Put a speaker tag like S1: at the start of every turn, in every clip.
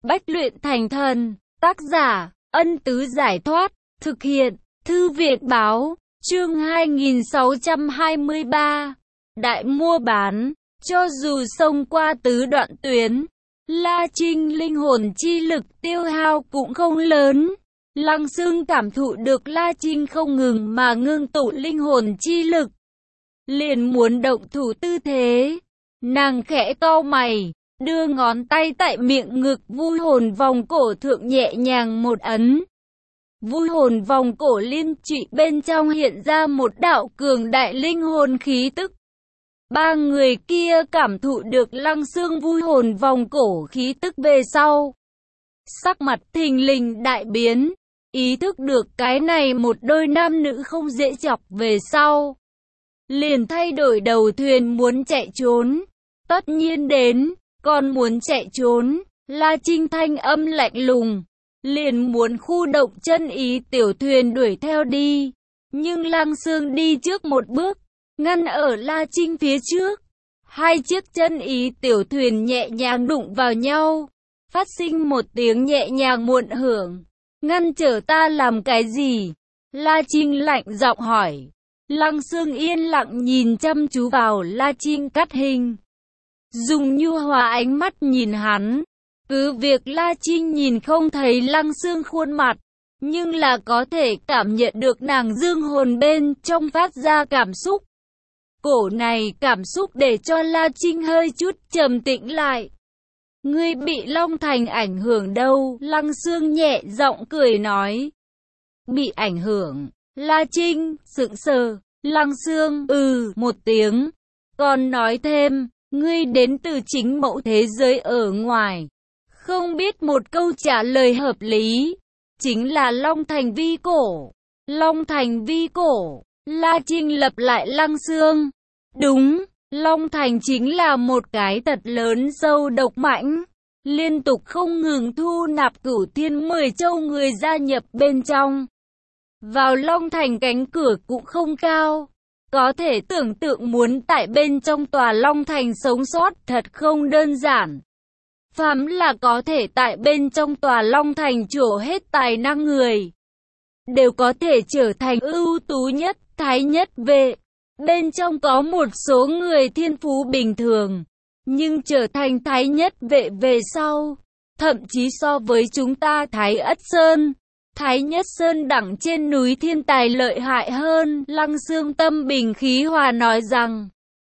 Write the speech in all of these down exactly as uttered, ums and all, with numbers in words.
S1: Bách luyện thành thần. Tác giả, Ân Tứ Giải Thoát. Thực hiện, Thư viện Báo. Chương hai nghìn sáu trăm hai mươi ba. Đại mua bán. Cho dù xông qua tứ đoạn tuyến, La Trinh linh hồn chi lực tiêu hao cũng không lớn. Lăng Xương cảm thụ được La Trinh không ngừng mà ngưng tụ linh hồn chi lực, liền muốn động thủ tư thế. Nàng khẽ cau mày, đưa ngón tay tại miệng ngực vui hồn vòng cổ thượng nhẹ nhàng một ấn. Vui hồn vòng cổ liên trụy bên trong hiện ra một đạo cường đại linh hồn khí tức. Ba người kia cảm thụ được Lăng Xương vui hồn vòng cổ khí tức về sau, sắc mặt thình lình đại biến, ý thức được cái này một đôi nam nữ không dễ chọc về sau, liền thay đổi đầu thuyền muốn chạy trốn. Tất nhiên đến, còn muốn chạy trốn. La Trinh thanh âm lạnh lùng, liền muốn khu động chân ý tiểu thuyền đuổi theo đi. Nhưng Lăng Xương đi trước một bước, ngăn ở La Trinh phía trước. Hai chiếc chân ý tiểu thuyền nhẹ nhàng đụng vào nhau, phát sinh một tiếng nhẹ nhàng muộn hưởng. Ngăn trở ta làm cái gì? La Trinh lạnh giọng hỏi. Lăng Xương yên lặng nhìn chăm chú vào La Trinh cắt hình, dùng nhu hòa ánh mắt nhìn hắn. Cứ việc La Trinh nhìn không thấy Lăng Xương khuôn mặt, nhưng là có thể cảm nhận được nàng dương hồn bên trong phát ra cảm xúc. Cổ này cảm xúc để cho La Trinh hơi chút trầm tĩnh lại. Ngươi bị Long Thành ảnh hưởng đâu? Lăng Xương nhẹ giọng cười nói. Bị ảnh hưởng? La Trinh sững sờ. Lăng Xương ừ một tiếng, còn nói thêm, ngươi đến từ chính mẫu thế giới ở ngoài. Không biết một câu trả lời hợp lý, chính là Long Thành vi cổ. Long Thành vi cổ. La Trinh lặp lại Lăng Xương. Đúng, Long Thành chính là một cái thật lớn sâu độc mãnh, liên tục không ngừng thu nạp cửu thiên mười châu người gia nhập bên trong. Vào Long Thành cánh cửa cũng không cao, có thể tưởng tượng muốn tại bên trong tòa Long Thành sống sót thật không đơn giản. Phàm là có thể tại bên trong tòa Long Thành trổ hết tài năng người, đều có thể trở thành ưu tú nhất, thái nhất vệ. Bên trong có một số người thiên phú bình thường, nhưng trở thành thái nhất vệ về sau, thậm chí so với chúng ta Thái Ất Sơn, Thái Nhất Sơn đẳng trên núi thiên tài lợi hại hơn. Lăng Xương tâm bình khí hòa nói rằng,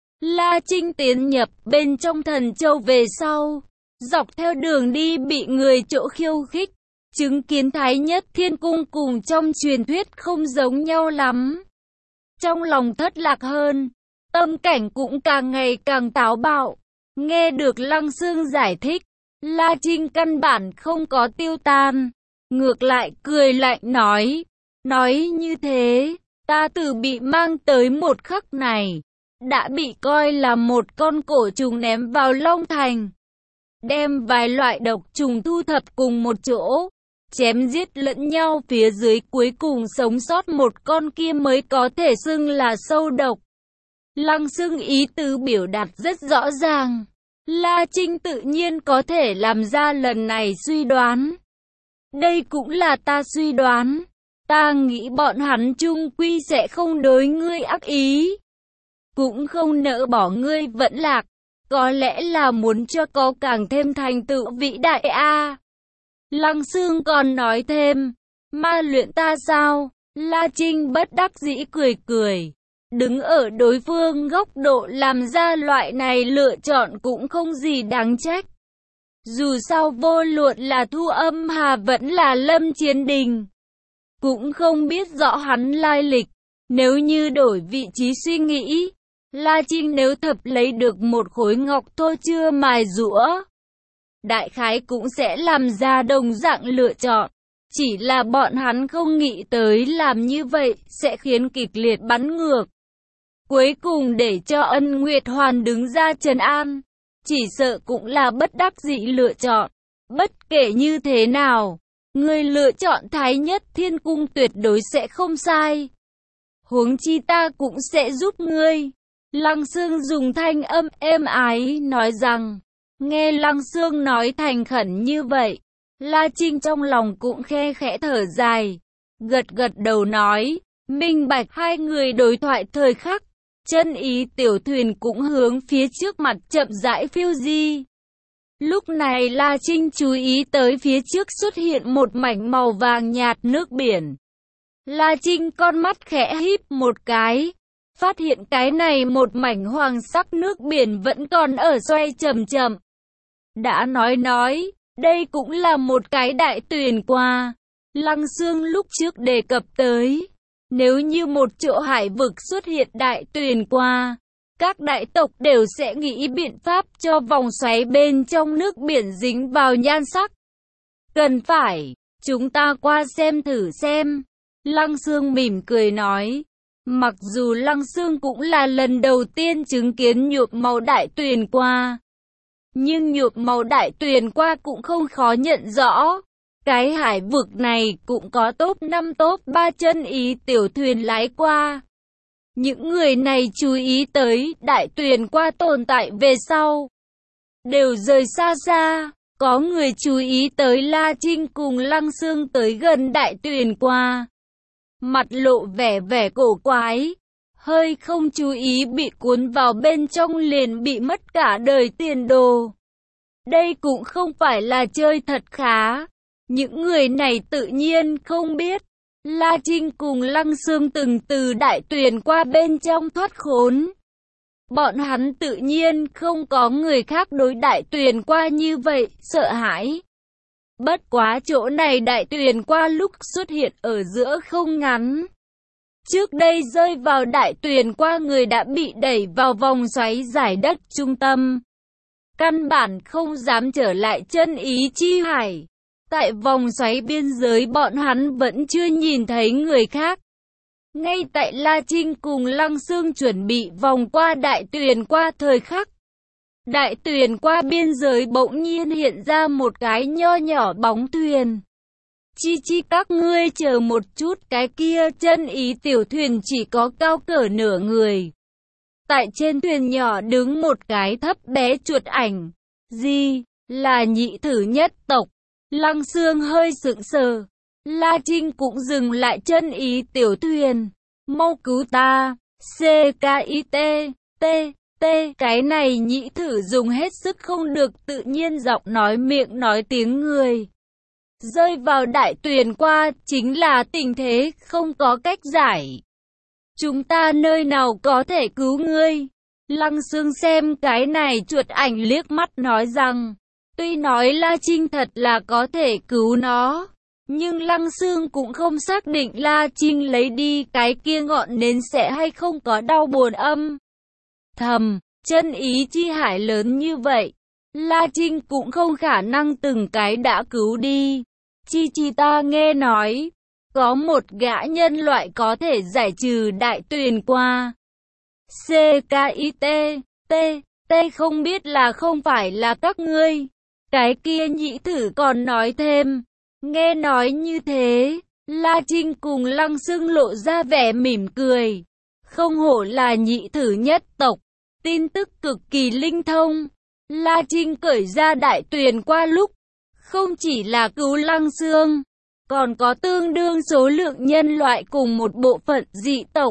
S1: La Trinh tiến nhập bên trong Thần Châu về sau, dọc theo đường đi bị người chỗ khiêu khích, chứng kiến Thái Nhất Thiên Cung cùng trong truyền thuyết không giống nhau lắm. Trong lòng thất lạc hơn, tâm cảnh cũng càng ngày càng táo bạo. Nghe được Lăng Xương giải thích, La Trinh căn bản không có tiêu tan, ngược lại cười lạnh nói. Nói như thế, ta từ bị mang tới một khắc này, đã bị coi là một con cổ trùng ném vào Long Thành. Đem vài loại độc trùng thu thập cùng một chỗ, chém giết lẫn nhau phía dưới, cuối cùng sống sót một con kia mới có thể xưng là sâu độc. Lăng Xương ý tứ biểu đạt rất rõ ràng, La Trinh tự nhiên có thể làm ra lần này suy đoán. Đây cũng là ta suy đoán, ta nghĩ bọn hắn chung quy sẽ không đối ngươi ác ý, cũng không nỡ bỏ ngươi vẫn lạc, có lẽ là muốn cho có càng thêm thành tựu vĩ đại a. À. Lăng Xương còn nói thêm, ma luyện ta sao? La Trinh bất đắc dĩ cười cười, đứng ở đối phương góc độ làm ra loại này lựa chọn cũng không gì đáng trách. Dù sao vô luận là Thu Âm Hà vẫn là Lâm Chiến Đình, cũng không biết rõ hắn lai lịch. Nếu như đổi vị trí suy nghĩ, La Trinh nếu thật lấy được một khối ngọc thô chưa mài rũa, đại khái cũng sẽ làm ra đồng dạng lựa chọn. Chỉ là bọn hắn không nghĩ tới làm như vậy sẽ khiến kịch liệt bắn ngược, cuối cùng để cho Ân Nguyệt Hoàn đứng ra trấn an, chỉ sợ cũng là bất đắc dĩ lựa chọn. Bất kể như thế nào, người lựa chọn Thái Nhất Thiên Cung tuyệt đối sẽ không sai. Huống chi ta cũng sẽ giúp ngươi. Lăng Xương dùng thanh âm êm ái nói rằng, Nghe Lăng Xương nói thành khẩn như vậy, La Trinh trong lòng cũng khe khẽ thở dài, gật gật đầu nói, minh bạch. Hai người đối thoại thời khắc, chân ý tiểu thuyền cũng hướng phía trước mặt chậm rãi phiêu di. Lúc này La Trinh chú ý tới phía trước xuất hiện một mảnh màu vàng nhạt nước biển. La Trinh con mắt khẽ híp một cái, phát hiện cái này một mảnh hoàng sắc nước biển vẫn còn ở xoay chậm chậm. Đã nói nói, đây cũng là một cái đại tuyền qua. Lăng Xương lúc trước đề cập tới, nếu như một chỗ hải vực xuất hiện đại tuyền qua, các đại tộc đều sẽ nghĩ biện pháp cho vòng xoáy bên trong nước biển dính vào nhan sắc. Cần phải, chúng ta qua xem thử xem. Lăng Xương mỉm cười nói. Mặc dù Lăng Xương cũng là lần đầu tiên chứng kiến nhuộm màu đại tuyền qua, nhưng nhuộm màu đại tuyền qua cũng không khó nhận rõ. Cái hải vực này cũng có top năm top ba chân ý tiểu thuyền lái qua. Những người này chú ý tới đại tuyền qua tồn tại về sau, đều rời xa xa. Có người chú ý tới La Trinh cùng Lăng Xương tới gần đại tuyền qua, mặt lộ vẻ vẻ cổ quái, hơi không chú ý bị cuốn vào bên trong liền bị mất cả đời tiền đồ. Đây cũng không phải là chơi thật khá. Những người này tự nhiên không biết, La Trinh cùng Lăng Xương từng từ đại tuyền qua bên trong thoát khốn. Bọn hắn tự nhiên không có người khác đối đại tuyền qua như vậy, sợ hãi. Bất quá chỗ này đại tuyền qua lúc xuất hiện ở giữa không ngắn. Trước đây rơi vào đại tuyền qua người đã bị đẩy vào vòng xoáy giải đất trung tâm. Căn bản không dám trở lại chân ý chi hải. Tại vòng xoáy biên giới bọn hắn vẫn chưa nhìn thấy người khác. Ngay tại La Trinh cùng Lăng Xương chuẩn bị vòng qua đại tuyền qua thời khắc, đại tuyền qua biên giới bỗng nhiên hiện ra một cái nho nhỏ bóng thuyền. Chi chi các ngươi chờ một chút, cái kia chân ý tiểu thuyền chỉ có cao cỡ nửa người. Tại trên thuyền nhỏ đứng một cái thấp bé chuột ảnh. Gì? Là nhị thử nhất tộc. Lăng Xương hơi sững sờ. La Trinh cũng dừng lại chân ý tiểu thuyền. Mau cứu ta. C K I T T T. Cái này nhị thử dùng hết sức không được tự nhiên giọng nói miệng nói tiếng người. Rơi vào đại tuyền qua chính là tình thế không có cách giải. Chúng ta nơi nào có thể cứu ngươi? Lăng Xương xem cái này chuột ảnh liếc mắt nói rằng, tuy nói La Trinh thật là có thể cứu nó, nhưng Lăng Xương cũng không xác định La Trinh lấy đi cái kia ngọn nến sẽ hay không có đau buồn âm thầm. Chân ý chi hải lớn như vậy, La Trinh cũng không khả năng từng cái đã cứu đi. Chi chi ta nghe nói, có một gã nhân loại có thể giải trừ đại tuyền qua. C K I T T T không biết là không phải là các ngươi. Cái kia nhị thử còn nói thêm. Nghe nói như thế, La Trinh cùng Lăng Xương lộ ra vẻ mỉm cười. Không hổ là nhị thử nhất tộc, tin tức cực kỳ linh thông. La Trinh cởi ra đại tuyền qua lúc, không chỉ là cứu Lăng Xương, còn có tương đương số lượng nhân loại cùng một bộ phận dị tộc.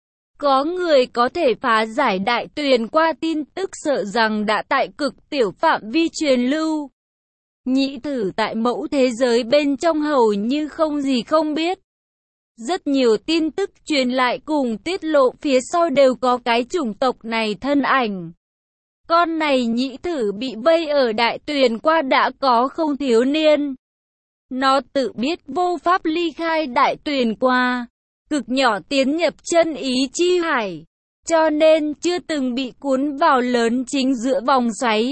S1: Có người có thể phá giải đại tuyền qua tin tức sợ rằng đã tại cực tiểu phạm vi truyền lưu. Nhị thử tại mẫu thế giới bên trong hầu như không gì không biết. Rất nhiều tin tức truyền lại cùng tiết lộ phía sau đều có cái chủng tộc này thân ảnh. Con này nhị thử bị vây ở đại tuyền qua đã có không thiếu niên. Nó tự biết vô pháp ly khai đại tuyền qua, cực nhỏ tiến nhập chân ý chi hải, cho nên chưa từng bị cuốn vào lớn chính giữa vòng xoáy.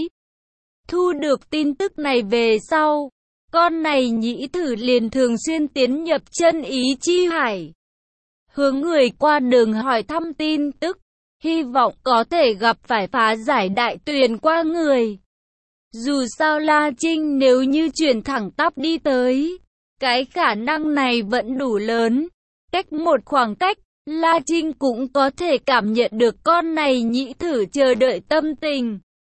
S1: Thu được tin tức này về sau, con này nhị thử liền thường xuyên tiến nhập chân ý chi hải, hướng người qua đường hỏi thăm tin tức, hy vọng có thể gặp phải phá giải đại tuyền qua người. Dù sao La Trinh nếu như chuyển thẳng tắp đi tới, cái khả năng này vẫn đủ lớn. Cách một khoảng cách, La Trinh cũng có thể cảm nhận được con này nhị thử chờ đợi tâm tình.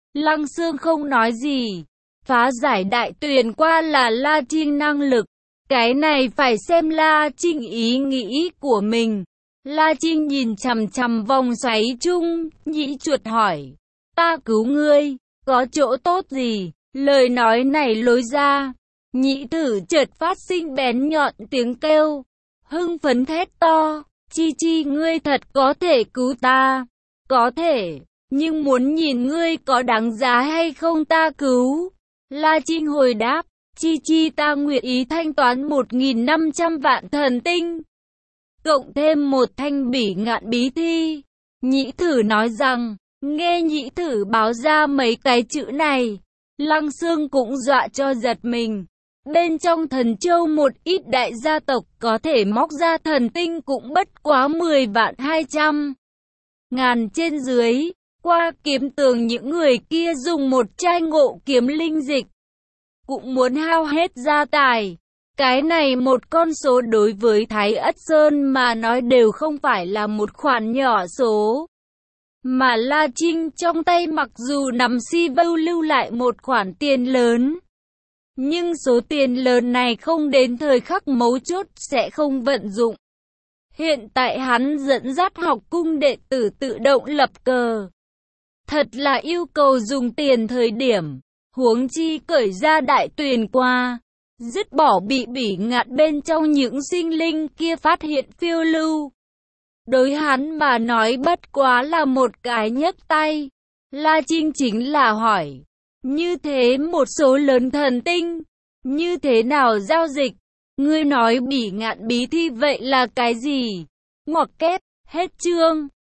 S1: Lăng Xương không nói gì. Phá giải đại tuyền qua là La Trinh năng lực. Cái này phải xem La Trinh ý nghĩ của mình. La Trinh nhìn chằm chằm vòng xoáy chung, nhĩ chuột hỏi. Ta cứu ngươi, có chỗ tốt gì? Lời nói này lối ra. Nhĩ tử chợt phát sinh bén nhọn tiếng kêu. Hưng phấn thét to. Chi Chi, ngươi thật có thể cứu ta. Có thể, nhưng muốn nhìn ngươi có đáng giá hay không ta cứu. La Trinh hồi đáp. Chi Chi, ta nguyện ý thanh toán một nghìn năm trăm vạn thần tinh. Cộng thêm một thanh bỉ ngạn bí thi. Nhĩ Tử nói rằng, nghe Nhĩ Tử báo ra mấy cái chữ này, Lăng Xương cũng dọa cho giật mình. Bên trong Thần Châu một ít đại gia tộc có thể móc ra thần tinh cũng bất quá mười vạn hai trăm ngàn trên dưới. Qua kiếm tường những người kia dùng một chai ngộ kiếm linh dịch cũng muốn hao hết gia tài. Cái này một con số đối với Thái Ất Sơn mà nói đều không phải là một khoản nhỏ số. Mà La Trinh trong tay mặc dù nắm si vưu lưu lại một khoản tiền lớn, nhưng số tiền lớn này không đến thời khắc mấu chốt sẽ không vận dụng. Hiện tại hắn dẫn dắt học cung đệ tử tự động lập cờ. Thật là yêu cầu dùng tiền thời điểm, huống chi cởi ra đại tuyền qua, dứt bỏ bị bỉ ngạn bên trong những sinh linh kia phát hiện phiêu lưu. Đối hắn mà nói bất quá là một cái nhấc tay. La Trinh chính là hỏi, như thế một số lớn thần tinh, như thế nào giao dịch? Ngươi nói bỉ ngạn bí thi vậy là cái gì? Ngoặc kép, hết chương.